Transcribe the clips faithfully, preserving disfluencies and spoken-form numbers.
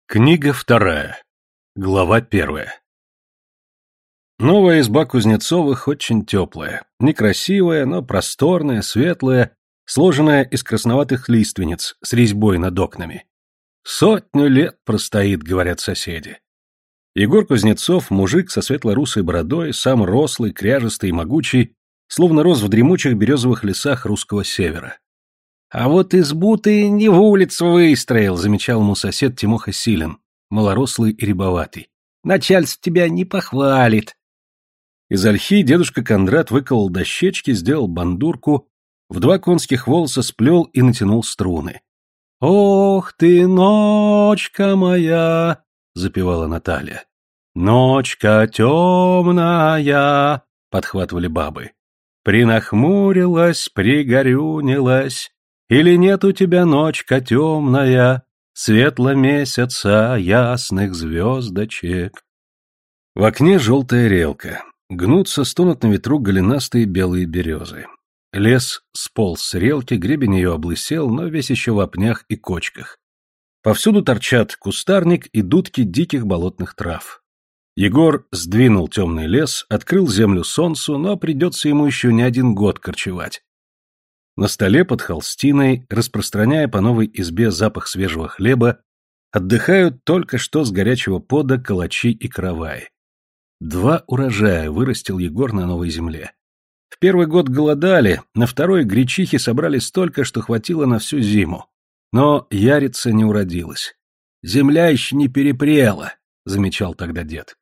Книга вторая. Глава первая. Новая изба Кузнецовых очень теплая, некрасивая, но просторная, светлая, сложенная из красноватых лиственниц с резьбой над окнами. Сотню лет простоит, говорят соседи. Егор Кузнецов, мужик со светло-русой бородой, сам рослый, кряжестый и могучий, словно рос в дремучих березовых лесах русского севера. «А вот избу ты не в улицу выстроил», — замечал ему сосед Тимоха Силин, малорослый и рябоватый. «Начальство тебя не похвалит». Из ольхи дедушка Кондрат выколол дощечки, сделал бандурку, в два конских волоса сплел и натянул струны. «Ох ты, ночка моя!» — запевала Наталья. «Ночка темная!» — подхватывали бабы. «Принахмурилась, пригорюнилась. Или нет у тебя, ночка темная, светло месяца, ясных звездочек?» В окне желтая релка. Гнутся, стонут на ветру голенастые белые березы. Лес сполз с релки, гребень ее облысел, но весь еще в опнях и кочках. Повсюду торчат кустарник и дудки диких болотных трав. Егор сдвинул темный лес, открыл землю солнцу, но придется ему еще не один год корчевать. На столе под холстиной, распространяя по новой избе запах свежего хлеба, отдыхают только что с горячего пода калачи и караваи. Два урожая вырастил Егор на новой земле. В первый год голодали, на второй гречихи собрали столько, что хватило на всю зиму. Но ярица не уродилась. «Земля еще не перепрела», — замечал тогда дед.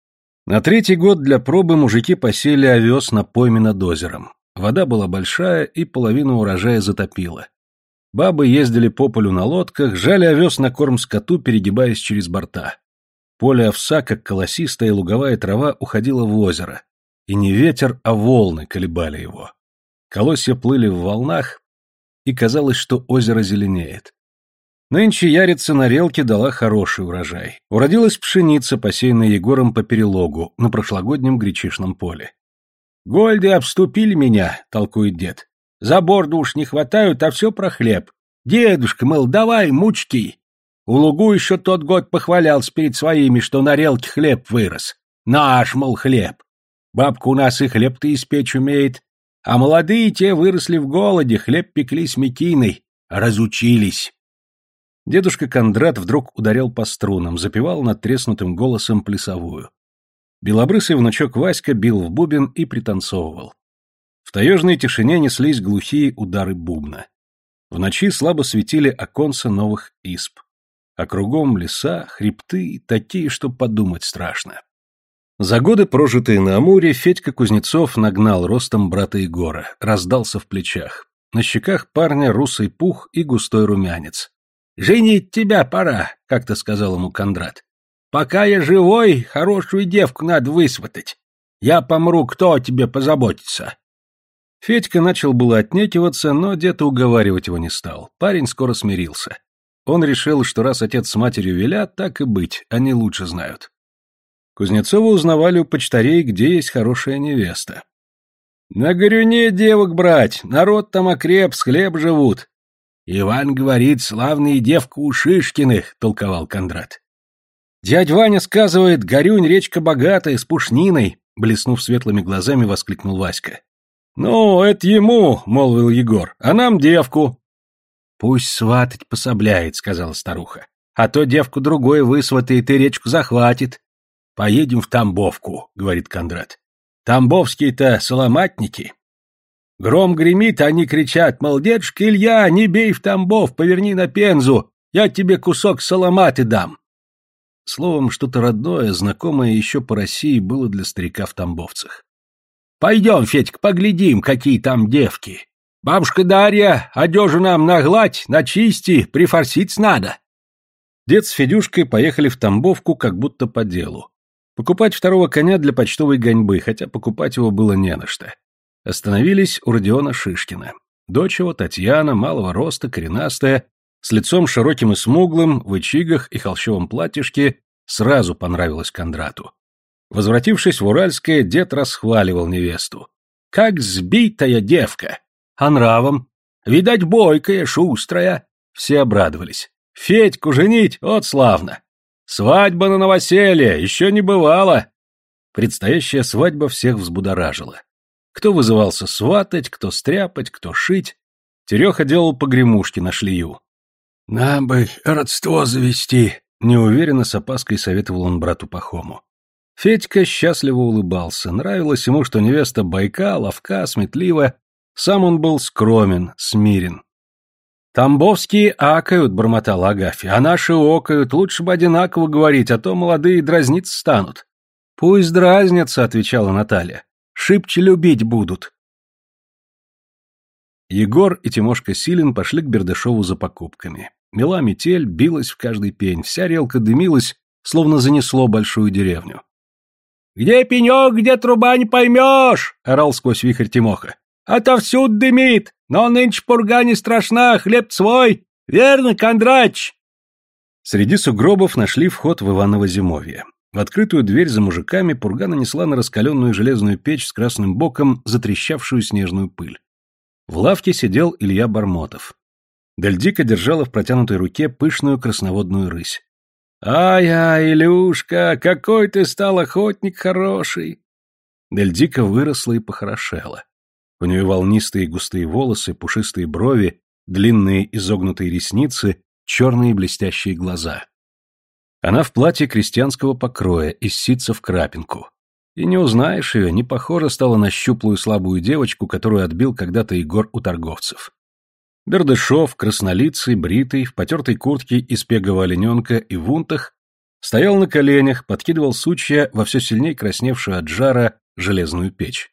На третий год для пробы мужики посеяли овес на пойме над озером. Вода была большая и половину урожая затопила. Бабы ездили по полю на лодках, жали овес на корм скоту, перегибаясь через борта. Поле овса, как колосистая луговая трава, уходило в озеро. И не ветер, а волны колебали его. Колосья плыли в волнах, и казалось, что озеро зеленеет. Нынче ярица на релке дала хороший урожай. Уродилась пшеница, посеянная Егором по перелогу, на прошлогоднем гречишном поле. «Гольды обступили меня», — толкует дед. «За борду уж не хватают, а все про хлеб. Дедушка, мол, давай мучки. У лугу еще тот год похвалялся перед своими, что на релке хлеб вырос. Наш, мол, хлеб. Бабка у нас и хлеб-то испечь умеет. А молодые те выросли в голоде, хлеб пекли с мекиной. Разучились». Дедушка Кондрат вдруг ударил по струнам, запевал надтреснутым голосом плясовую. Белобрысый внучок Васька бил в бубен и пританцовывал. В таежной тишине неслись глухие удары бубна. В ночи слабо светили оконца новых изб. А кругом леса, хребты, такие, что подумать страшно. За годы, прожитые на Амуре, Федька Кузнецов нагнал ростом брата Егора, раздался в плечах. На щеках парня русый пух и густой румянец. «Женить тебя пора», — как-то сказал ему Кондрат. «Пока я живой, хорошую девку надо высватать. Я помру, кто о тебе позаботится?» Федька начал было отнекиваться, но дед уговаривать его не стал. Парень скоро смирился. Он решил, что раз отец с матерью велят, так и быть, они лучше знают. Кузнецова узнавали у почтарей, где есть хорошая невеста. «На Горюне девок брать, народ там окреп, с хлеб живут». «Иван говорит, славные девка у Шишкиных», — толковал Кондрат. «Дядь Ваня сказывает, Горюнь речка богатая, с пушниной», — блеснув светлыми глазами, воскликнул Васька. «Ну, это ему», — молвил Егор, — «а нам девку». «Пусть сватать пособляет», — сказала старуха. «А то девку другой высватает и речку захватит». «Поедем в Тамбовку», — говорит Кондрат. «Тамбовские-то соломатники». Гром гремит, а они кричат, мол, дедушка Илья, не бей в Тамбов, поверни на Пензу, я тебе кусок соломаты дам. Словом, что-то родное, знакомое еще по России было для старика в Тамбовцах. «Пойдем, Федька, поглядим, какие там девки. Бабушка Дарья, одежу нам нагладь, начисти, прифорсить надо». Дед с Федюшкой поехали в Тамбовку как будто по делу. Покупать второго коня для почтовой гоньбы, хотя покупать его было не на что. Остановились у Родиона Шишкина. Дочь его, Татьяна, малого роста, коренастая, с лицом широким и смуглым, в ичигах и холщовом платьишке, сразу понравилась Кондрату. Возвратившись в Уральское, дед расхваливал невесту. «Как сбитая девка! А нравом? Видать, бойкая, шустрая!» Все обрадовались. «Федьку женить? От славно! Свадьба на новоселье! Еще не бывало!» Предстоящая свадьба всех взбудоражила. Кто вызывался сватать, кто стряпать, кто шить. Тереха делал погремушки на шлею. «Нам бы родство завести», — неуверенно с опаской советовал он брату Пахому. Федька счастливо улыбался. Нравилось ему, что невеста бойка, ловка, сметлива. Сам он был скромен, смирен. «Тамбовские акают», — бормотала Агафья, — «а наши окают, лучше бы одинаково говорить, а то молодые дразниться станут». «Пусть дразнятся», — отвечала Наталья, — «шибче любить будут». Егор и Тимошка Силин пошли к Бердышеву за покупками. Мела метель, билась в каждый пень, вся релка дымилась, словно занесло большую деревню. «Где пенек, где труба, не поймешь!» — орал сквозь вихрь Тимоха. «Отовсюду дымит, но нынче пурга не страшна, хлеб свой! Верно, Кондрач?» Среди сугробов нашли вход в Иваново зимовье. В открытую дверь за мужиками пурга нанесла на раскаленную железную печь с красным боком затрещавшую снежную пыль. В лавке сидел Илья Бармотов. Дельдика держала в протянутой руке пышную красноводную рысь. «Ай-ай, Илюшка, какой ты стал охотник хороший!» Дельдика выросла и похорошела. У нее волнистые густые волосы, пушистые брови, длинные изогнутые ресницы, черные блестящие глаза. Она в платье крестьянского покроя, из ситца в крапинку. И не узнаешь ее, не похожа стала на щуплую слабую девочку, которую отбил когда-то Егор у торговцев. Бердышев, краснолицый, бритый, в потертой куртке из пегового олененка и в унтах, стоял на коленях, подкидывал сучья во все сильнее красневшую от жара железную печь.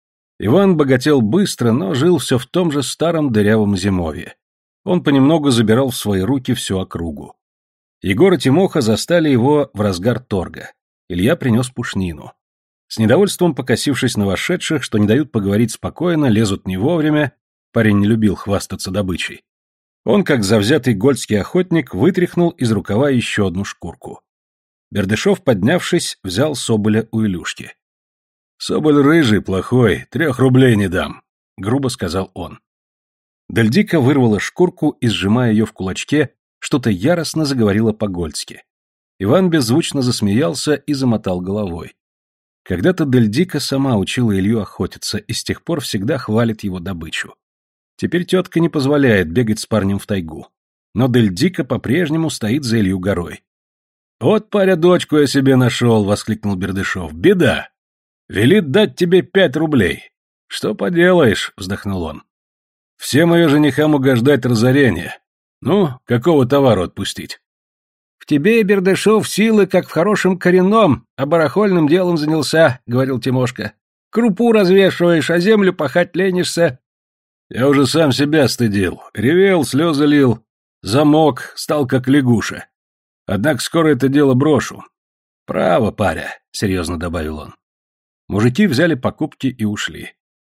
Иван богател быстро, но жил все в том же старом дырявом зимовье. Он понемногу забирал в свои руки всю округу. Егор и Тимоха застали его в разгар торга. Илья принес пушнину. С недовольством покосившись на вошедших, что не дают поговорить спокойно, лезут не вовремя, парень не любил хвастаться добычей. Он, как завзятый гольдский охотник, вытряхнул из рукава еще одну шкурку. Бердышев, поднявшись, взял соболя у Илюшки. «Соболь рыжий, плохой, трех рублей не дам», — грубо сказал он. Дельдика вырвала шкурку и, сжимая ее в кулачке, что-то яростно заговорила по-гольдски. Иван беззвучно засмеялся и замотал головой. Когда-то Дельдика сама учила Илью охотиться и с тех пор всегда хвалит его добычу. Теперь тетка не позволяет бегать с парнем в тайгу. Но Дельдика по-прежнему стоит за Илью горой. «Вот, паря, дочку я себе нашел», — воскликнул Бердышев. «Беда! Велит дать тебе пять рублей». «Что поделаешь», — вздохнул он. «Всем ее женихам угождать разорение. Ну, какого товару отпустить?» «В тебе, Бердышев, силы, как в хорошем коренном, а барахольным делом занялся», — говорил Тимошка. «Крупу развешиваешь, а землю пахать ленишься». «Я уже сам себя стыдил, ревел, слезы лил, замок, стал как лягуша. Однако скоро это дело брошу». «Право, паря», — серьезно добавил он. Мужики взяли покупки и ушли.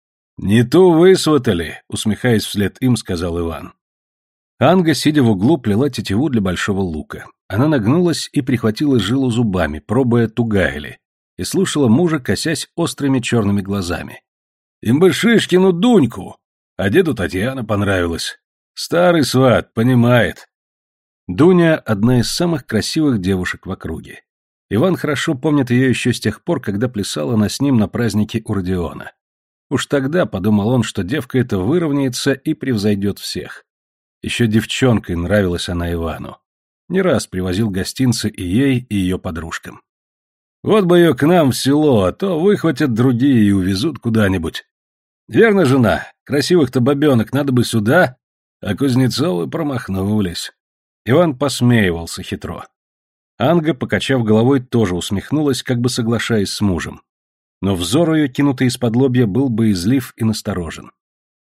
«Не ту высватали», — усмехаясь вслед им, сказал Иван. Анга, сидя в углу, плела тетиву для большого лука. Она нагнулась и прихватила жилу зубами, пробуя, тугая ли, и слушала мужа, косясь острыми черными глазами. «Им бы Шишкину Дуньку, а деду Татьяна понравилась. Старый сват, понимает». Дуня — одна из самых красивых девушек в округе. Иван хорошо помнит ее еще с тех пор, когда плясала она с ним на празднике у Родиона. Уж тогда подумал он, что девка эта выровняется и превзойдет всех. Еще девчонкой нравилась она Ивану. Не раз привозил гостинцы и ей, и ее подружкам. «Вот бы ее к нам в село, а то выхватят другие и увезут куда-нибудь. Верно, жена, красивых-то бабенок надо бы сюда, а Кузнецовы промахнулись». Иван посмеивался хитро. Анга, покачав головой, тоже усмехнулась, как бы соглашаясь с мужем. Но взор ее, кинутый из-под лобья, был боязлив и насторожен.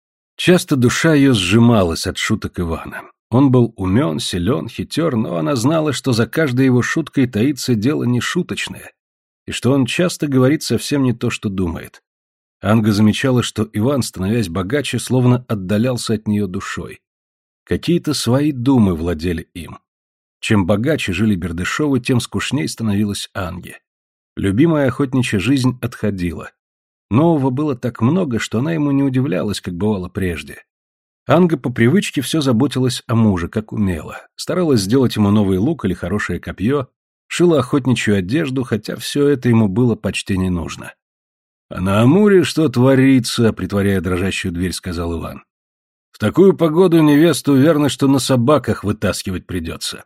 Часто душа ее сжималась от шуток Ивана. Он был умен, силен, хитер, но она знала, что за каждой его шуткой таится дело нешуточное, и что он часто говорит совсем не то, что думает. Анга замечала, что Иван, становясь богаче, словно отдалялся от нее душой. Какие-то свои думы владели им. Чем богаче жили Бердышевы, тем скучней становилась Анге. Любимая охотничья жизнь отходила. Нового было так много, что она ему не удивлялась, как бывало прежде. Анга по привычке все заботилась о муже, как умела. Старалась сделать ему новый лук или хорошее копье, шила охотничью одежду, хотя все это ему было почти не нужно. «А на Амуре что творится?» — притворяя дрожащую дверь, сказал Иван. «В такую погоду невесту верно, что на собаках вытаскивать придется».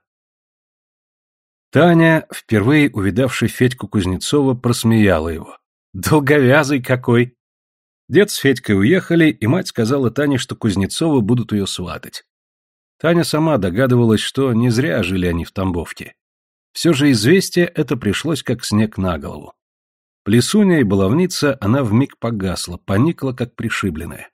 Таня, впервые увидавши Федьку Кузнецова, просмеяла его. «Долговязый какой!» Дед с Федькой уехали, и мать сказала Тане, что Кузнецовы будут ее сватать. Таня сама догадывалась, что не зря жили они в Тамбовке. Все же известие это пришлось как снег на голову. Плесуня и баловница, она вмиг погасла, поникла, как пришибленная.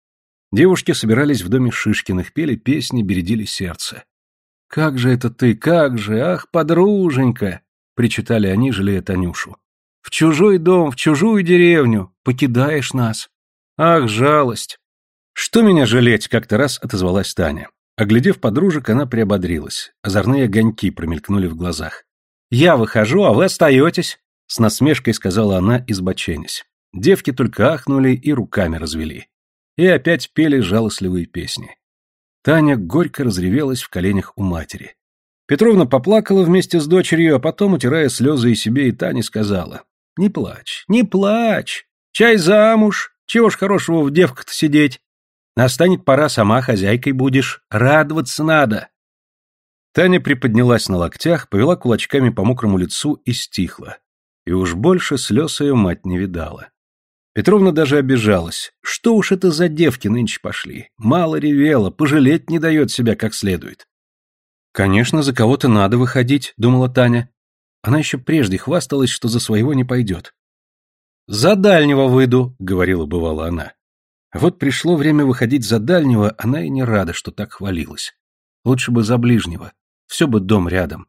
Девушки собирались в доме Шишкиных, пели песни, бередили сердце. «Как же это ты, как же, ах, подруженька!» — причитали они, жалея Танюшу. «В чужой дом, в чужую деревню, покидаешь нас. Ах, жалость!» «Что меня жалеть?» — как-то раз отозвалась Таня. Оглядев подружек, она приободрилась. Озорные огоньки промелькнули в глазах. «Я выхожу, а вы остаетесь!» — с насмешкой сказала она, избоченясь. Девки только ахнули и руками развели. И опять пели жалостливые песни. Таня горько разревелась в коленях у матери. Петровна поплакала вместе с дочерью, а потом, утирая слезы и себе, и Тане сказала: «Не плачь, не плачь! Чай замуж! Чего ж хорошего в девках-то сидеть? Настанет пора, сама хозяйкой будешь. Радоваться надо!» Таня приподнялась на локтях, повела кулачками по мокрому лицу и стихла. И уж больше слез ее мать не видала. Петровна даже обижалась. Что уж это за девки нынче пошли? Мало ревела, пожалеть не дает себя как следует. «Конечно, за кого-то надо выходить», — думала Таня. Она еще прежде хвасталась, что за своего не пойдет. «За дальнего выйду», — говорила бывало она. А вот пришло время выходить за дальнего, она и не рада, что так хвалилась. Лучше бы за ближнего, все бы дом рядом.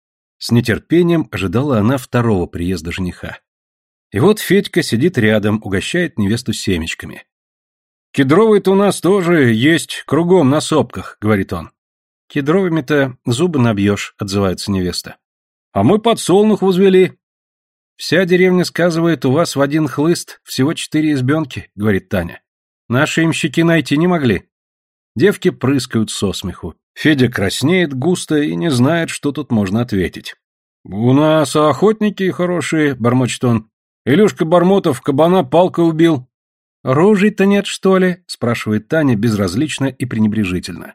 С нетерпением ожидала она второго приезда жениха. И вот Федька сидит рядом, угощает невесту семечками. «Кедровые-то у нас тоже есть, кругом на сопках», — говорит он. «Кедровыми-то зубы набьешь», — отзывается невеста. «А мы подсолнух возвели». «Вся деревня сказывает, у вас в один хлыст всего четыре избенки», — говорит Таня. «Наши имщики найти не могли». Девки прыскают со смеху. Федя краснеет густо и не знает, что тут можно ответить. «У нас охотники хорошие», — бормочет он. «Илюшка Бармотов кабана палкой убил». «Ружей-то нет, что ли?» — спрашивает Таня безразлично и пренебрежительно.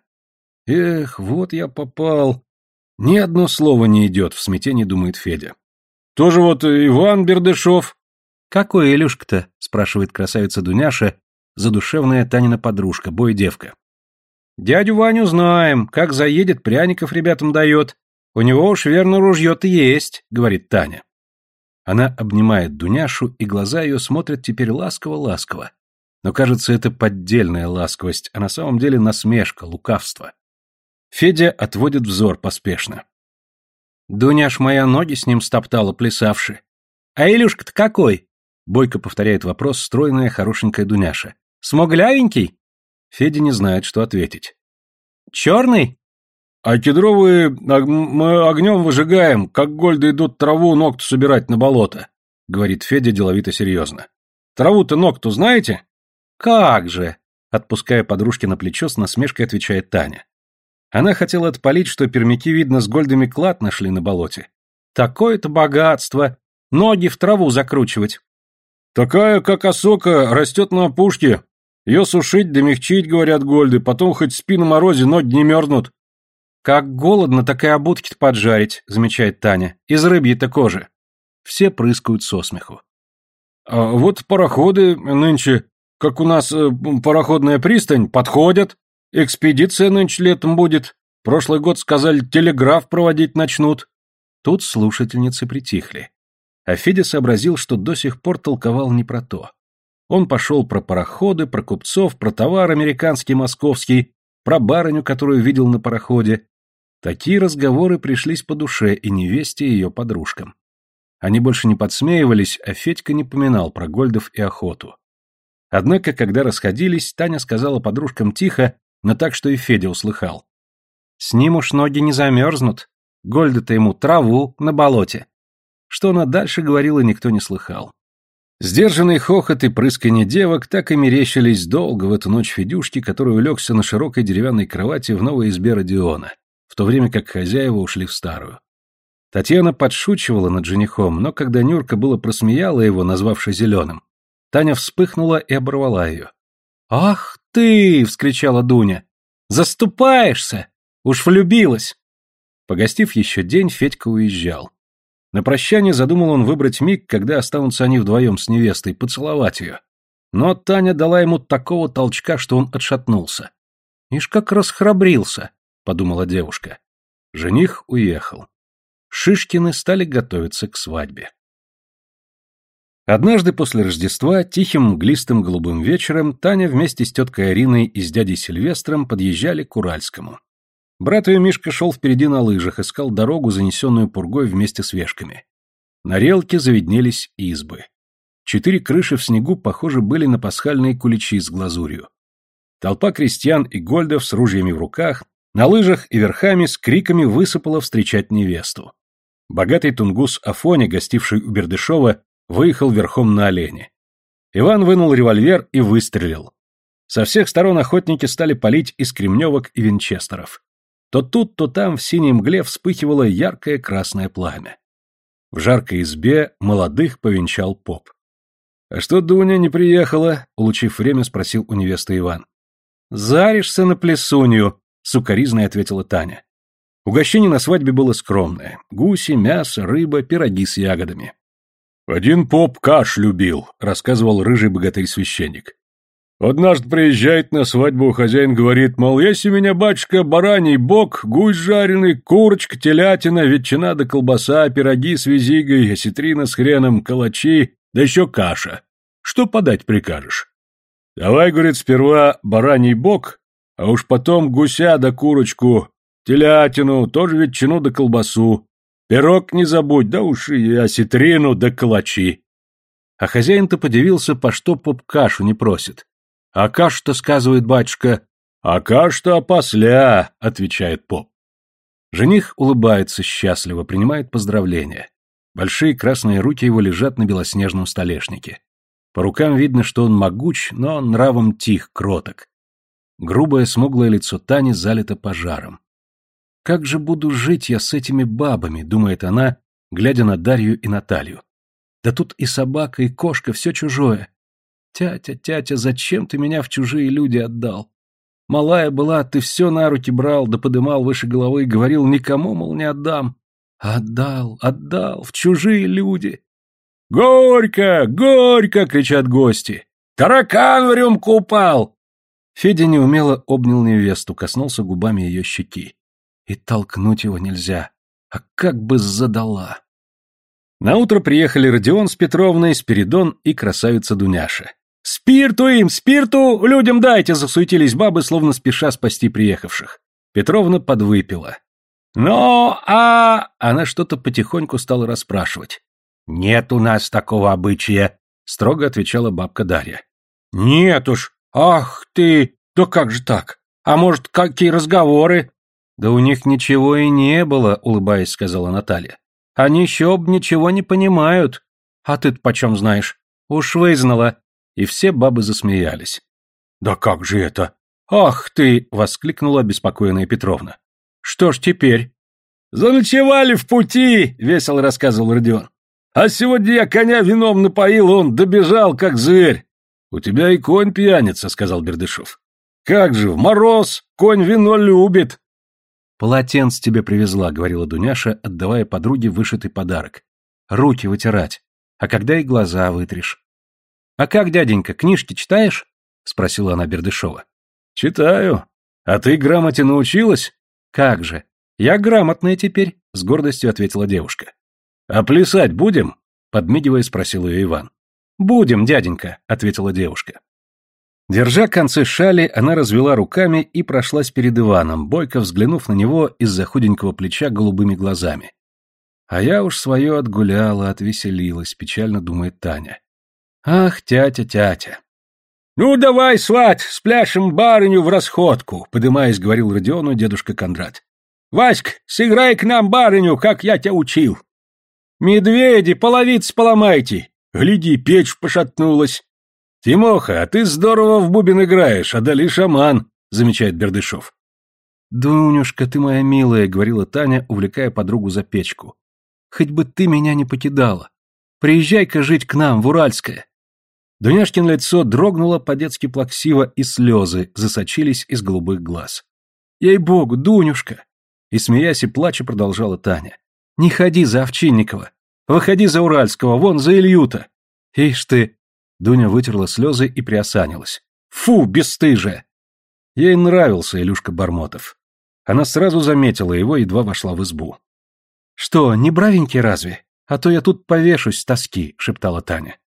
«Эх, вот я попал». Ни одно слово не идет, в смятении думает Федя. «Тоже вот Иван Бердышев». «Какой Илюшка-то?» — спрашивает красавица Дуняша, задушевная Танина подружка, бой-девка. «Дядю Ваню знаем, как заедет, пряников ребятам дает. У него уж верно ружье-то есть», — говорит Таня. Она обнимает Дуняшу, и глаза ее смотрят теперь ласково-ласково. Но, кажется, это поддельная ласковость, а на самом деле насмешка, лукавство. Федя отводит взор поспешно. «Дуняш моя ноги с ним стоптала, плясавши. А Илюшка-то какой?» Бойко повторяет вопрос стройная, хорошенькая Дуняша. «Смуглявенький?» Федя не знает, что ответить. «Черный?» «А кедровые мы огнем выжигаем, как гольды идут траву ногту собирать на болото», — говорит Федя деловито серьезно. «Траву-то ногту знаете?» «Как же!» — отпуская подружки на плечо, с насмешкой отвечает Таня. Она хотела отпалить, что пермяки, видно, с гольдами клад нашли на болоте. «Такое-то богатство! Ноги в траву закручивать!» «Такая, как осока, растет на опушке. Ее сушить да мягчить, говорят гольды, потом хоть спи на морозе, ноги не мерзнут». «Как голодно, так и обутки-то поджарить», — замечает Таня. «Из рыбьей-то кожи». Все прыскают со смеху. «А вот пароходы нынче, как у нас э, пароходная пристань, подходят. Экспедиция нынче летом будет. Прошлый год, сказали, телеграф проводить начнут». Тут слушательницы притихли. А Федя сообразил, что до сих пор толковал не про то. Он пошел про пароходы, про купцов, про товар американский, московский, про барыню, которую видел на пароходе. Такие разговоры пришлись по душе и невесте, и ее подружкам. Они больше не подсмеивались, а Федька не поминал про гольдов и охоту. Однако, когда расходились, Таня сказала подружкам тихо, но так, что и Федя услыхал. «С ним уж ноги не замерзнут. Гольда-то ему траву на болоте». Что она дальше говорила, никто не слыхал. Сдержанный хохот и прысканье девок так и мерещились долго в эту ночь Федюшки, который улегся на широкой деревянной кровати в новой избе Родиона, в то время как хозяева ушли в старую. Татьяна подшучивала над женихом, но когда Нюрка было просмеяла его, назвавши зеленым, Таня вспыхнула и оборвала ее. «Ах ты!» — вскричала Дуня. «Заступаешься! Уж влюбилась!» Погостив еще день, Федька уезжал. На прощание задумал он выбрать миг, когда останутся они вдвоем с невестой, поцеловать ее. Но Таня дала ему такого толчка, что он отшатнулся. «Ишь, как расхрабрился!» — подумала девушка. Жених уехал. Шишкины стали готовиться к свадьбе. Однажды после Рождества, тихим мглистым голубым вечером, Таня вместе с теткой Ариной и с дядей Сильвестром подъезжали к Уральскому. Брат ее Мишка шел впереди на лыжах, искал дорогу, занесенную пургой вместе с вешками. На релке завиднелись избы. Четыре крыши в снегу похожи были на пасхальные куличи с глазурью. Толпа крестьян и гольдов с ружьями в руках, на лыжах и верхами с криками высыпала встречать невесту. Богатый тунгус Афоня, гостивший у Бердышева, выехал верхом на олене. Иван вынул револьвер и выстрелил. Со всех сторон охотники стали палить из кремневок и винчестеров. То тут, то там в синей мгле вспыхивало яркое красное пламя. В жаркой избе молодых повенчал поп. — А что Дуня не приехала? — улучив время, спросил у невесты Иван. — Заришься на плесунью, — сукоризной ответила Таня. Угощение на свадьбе было скромное — гуси, мясо, рыба, пироги с ягодами. — Один поп каш любил, — рассказывал рыжий богатырь-священник. Однажды приезжает на свадьбу, хозяин говорит, мол, есть у меня, батюшка, бараний бок, гусь жареный, курочка, телятина, ветчина да колбаса, пироги с визигой, осетрина с хреном, калачи, да еще каша. Что подать прикажешь? Давай, говорит, сперва бараний бок, а уж потом гуся да курочку, телятину, тоже ветчину да колбасу, пирог не забудь, да уж и осетрину да калачи. А хозяин-то подивился, по что поп кашу не просит. «А каш-то, — сказывает батюшка, — а каш-то опосля, — отвечает поп». Жених улыбается счастливо, принимает поздравления. Большие красные руки его лежат на белоснежном столешнике. По рукам видно, что он могуч, но нравом тих, кроток. Грубое смуглое лицо Тани залито пожаром. «Как же буду жить я с этими бабами?» — думает она, глядя на Дарью и Наталью. «Да тут и собака, и кошка, все чужое. Тятя, тятя, зачем ты меня в чужие люди отдал? Малая была, ты все на руки брал, да подымал выше головы и говорил, никому, мол, не отдам. Отдал, отдал, в чужие люди». «Горько, горько!» — кричат гости. «Таракан в рюмку упал!» Федя неумело обнял невесту, коснулся губами ее щеки. И толкнуть его нельзя, а как бы задала. Наутро приехали Родион с Петровной, Спиридон и красавица Дуняша. «Спирту им, спирту людям дайте!» — засуетились бабы, словно спеша спасти приехавших. Петровна подвыпила. «Но, а...» — она что-то потихоньку стала расспрашивать. «Нет у нас такого обычая», — строго отвечала бабка Дарья. «Нет уж, ах ты, да как же так? А может, какие разговоры?» «Да у них ничего и не было», — улыбаясь, сказала Наталья. «Они еще об ничего не понимают. А ты-то почем знаешь? Уж вызнала». И все бабы засмеялись. «Да как же это? Ах ты!» — воскликнула обеспокоенная Петровна. «Что ж теперь?» «Заночевали в пути!» — весело рассказывал Родион. «А сегодня я коня вином напоил, он добежал, как зверь». «У тебя и конь пьяница», — сказал Бердышев. «Как же, в мороз, конь вино любит». «Полотенце тебе привезла», — говорила Дуняша, отдавая подруге вышитый подарок. «Руки вытирать. А когда и глаза вытрешь». «А как, дяденька, книжки читаешь?» — спросила она Бердышева. «Читаю. А ты грамоте научилась?» «Как же. Я грамотная теперь», — с гордостью ответила девушка. «А плясать будем?» — подмигивая, спросил ее Иван. «Будем, дяденька», — ответила девушка. Держа концы шали, она развела руками и прошлась перед Иваном, бойко взглянув на него из-за худенького плеча голубыми глазами. «А я уж свое отгуляла, отвеселилась», — печально думает Таня. «Ах, тятя, тятя!» «Ну, давай, сват, спляшем барыню в расходку», — подымаясь, говорил Родиону дедушка Кондрат. «Васька, сыграй к нам барыню, как я тебя учил». «Медведи, половиц поломайте!» «Гляди, печь пошатнулась». «Тимоха, а ты здорово в бубен играешь, а дали шаман», — замечает Бердышев. «Дунюшка, ты моя милая», — говорила Таня, увлекая подругу за печку. Хоть бы ты меня не покидала. Приезжай-ка жить к нам, в Уральское. Дуняшкино лицо дрогнуло по-детски плаксиво, и слезы засочились из голубых глаз. Ей-богу, Дунюшка! И, смеясь и плача, продолжала Таня. Не ходи за Овчинникова. Выходи за Уральского, вон за Илью-то. Ишь ты! Дуня вытерла слезы и приосанилась. Фу, бесстыжая! Ей нравился Илюшка Бармотов. Она сразу заметила его, едва вошла в избу. Что, не бравенький разве? А то я тут повешусь с тоски, шептала Таня.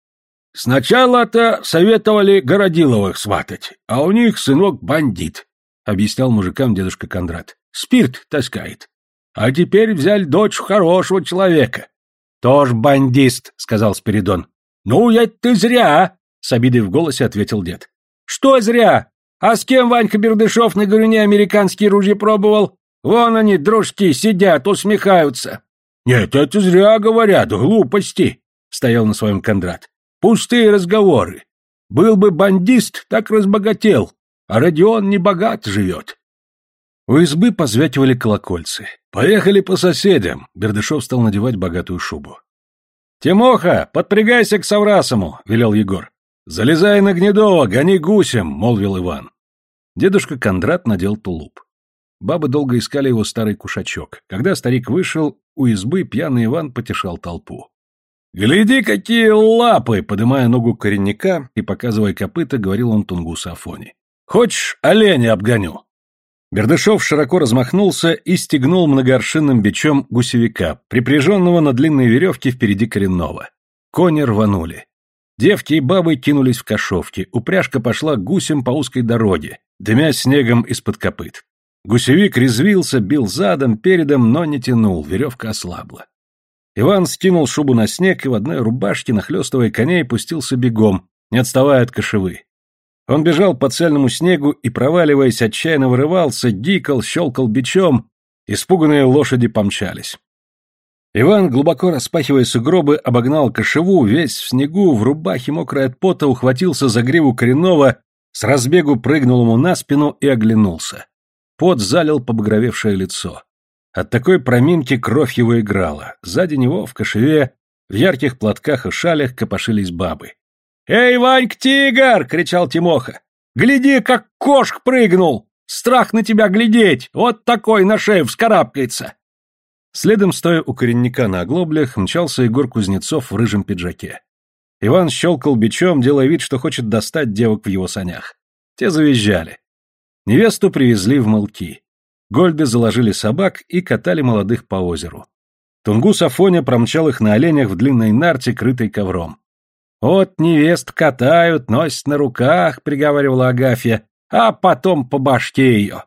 Сначала-то советовали Городиловых сватать, а у них сынок бандит, объяснял мужикам дедушка Кондрат. Спирт таскает. А теперь взяли дочь хорошего человека. Тоже бандист, сказал Спиридон. Ну, я ты зря, с обидой в голосе ответил дед. Что зря? А с кем Ванька Бердышев на горюне американские ружья пробовал? Вон они, дружки, сидят, усмехаются. Нет, это зря говорят, глупости, стоял на своем Кондрат. Пустые разговоры. Был бы бандист, так разбогател, а Родион не богат живет. У избы позвякивали колокольцы. «Поехали по соседям!» Бердышев стал надевать богатую шубу. «Тимоха, подпрягайся к Саврасому!» — велел Егор. «Залезай на Гнедова, гони гусем!» — молвил Иван. Дедушка Кондрат надел тулуп. Бабы долго искали его старый кушачок. Когда старик вышел, у избы пьяный Иван потешал толпу. «Гляди, какие лапы!» — подымая ногу коренника и показывая копыта, говорил он Тунгусу Афоне. «Хочешь, оленя обгоню?» Бердышев широко размахнулся и стегнул многоаршинным бичом гусевика, припряженного на длинной веревке впереди коренного. Кони рванули. Девки и бабы кинулись в кошовки, упряжка пошла гусем по узкой дороге, дымя снегом из-под копыт. Гусевик резвился, бил задом, передом, но не тянул, веревка ослабла. Иван скинул шубу на снег и в одной рубашке, нахлёстывая коней, пустился бегом, не отставая от кошевы. Он бежал по цельному снегу и, проваливаясь, отчаянно вырывался, дикал, щелкал бичом. Испуганные лошади помчались. Иван, глубоко распахивая сугробы, обогнал кошеву, весь в снегу, в рубахе, мокрой от пота, ухватился за гриву коренного, с разбегу прыгнул ему на спину и оглянулся. Пот залил побагровевшее лицо. От такой проминки кровь его играла. Сзади него, в кошеве, в ярких платках и шалях копошились бабы. «Эй, Ваньк-тигр!» — кричал Тимоха. «Гляди, как кошк прыгнул! Страх на тебя глядеть! Вот такой на шею вскарабкается!» Следом, стоя у коренника на оглоблях, мчался Егор Кузнецов в рыжем пиджаке. Иван щелкал бичом, делая вид, что хочет достать девок в его санях. Те завизжали. Невесту привезли в мылки. Гольды заложили собак и катали молодых по озеру. Тунгус Афоня промчал их на оленях в длинной нарте, крытой ковром. «Вот невест катают, носят на руках», — приговаривала Агафья, «а потом по башке ее».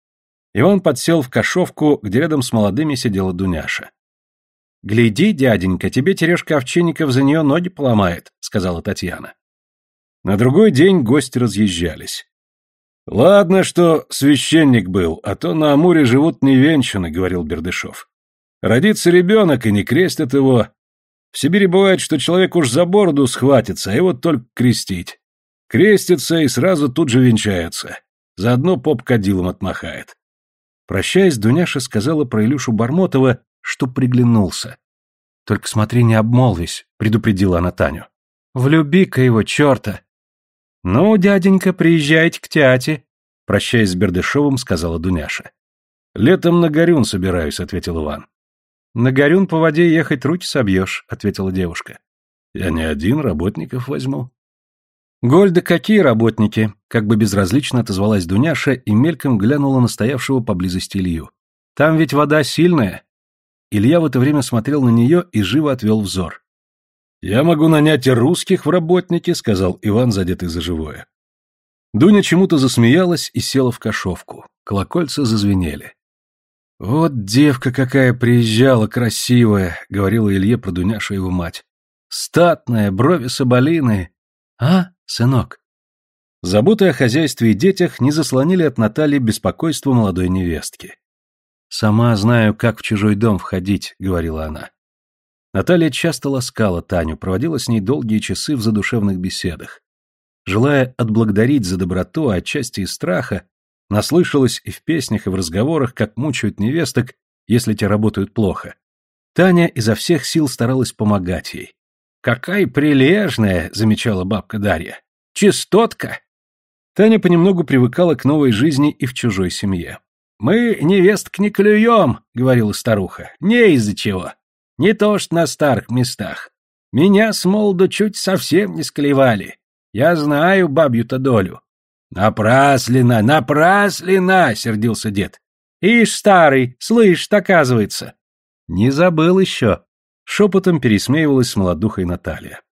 Иван подсел в кошовку, где рядом с молодыми сидела Дуняша. «Гляди, дяденька, тебе Терешка Овчинников за нее ноги поломает», — сказала Татьяна. На другой день гости разъезжались. «Ладно, что священник был, а то на Амуре живут невенчаны», — говорил Бердышев. «Родится ребенок, и не крестят его. В Сибири бывает, что человек уж за бороду схватится, а его только крестить. Крестится и сразу тут же венчается. Заодно поп кадилом отмахает». Прощаясь, Дуняша сказала про Илюшу Бармотова, что приглянулся. «Только смотри, не обмолвись», — предупредила она Таню. «Влюби-ка его, черта!» «Ну, дяденька, приезжайте к тяте», — прощаясь с Бердышевым, сказала Дуняша. «Летом на Горюн собираюсь», — ответил Иван. «На Горюн по воде ехать руки собьешь», — ответила девушка. «Я не один, работников возьму». «Гольда, какие работники?» — как бы безразлично отозвалась Дуняша и мельком глянула на стоявшего поблизости Илью. «Там ведь вода сильная». Илья в это время смотрел на нее и живо отвел взор. «Я могу нанять и русских в работники», — сказал Иван, задетый за живое. Дуня чему-то засмеялась и села в кошовку. Колокольца зазвенели. «Вот девка какая приезжала, красивая», — говорила Илье про Дуняшу его мать. «Статная, брови соболиные. А, сынок?» Заботы о хозяйстве и детях не заслонили от Натальи беспокойство молодой невестки. «Сама знаю, как в чужой дом входить», — говорила она. Наталья часто ласкала Таню, проводила с ней долгие часы в задушевных беседах. Желая отблагодарить за доброту, а отчасти и страха, наслышалась и в песнях, и в разговорах, как мучают невесток, если те работают плохо. Таня изо всех сил старалась помогать ей. «Какая прилежная!» — замечала бабка Дарья. «Чистотка!» Таня понемногу привыкала к новой жизни и в чужой семье. «Мы невесток не клюем», — говорила старуха, — «не из-за чего. Не то что на старых местах. Меня с молоду чуть совсем не склевали. Я знаю бабью-то долю». «Напраслина, напраслина!» — сердился дед. «Ишь, старый, слышит, оказывается». «Не забыл еще», — шепотом пересмеивалась с молодухой Наталья.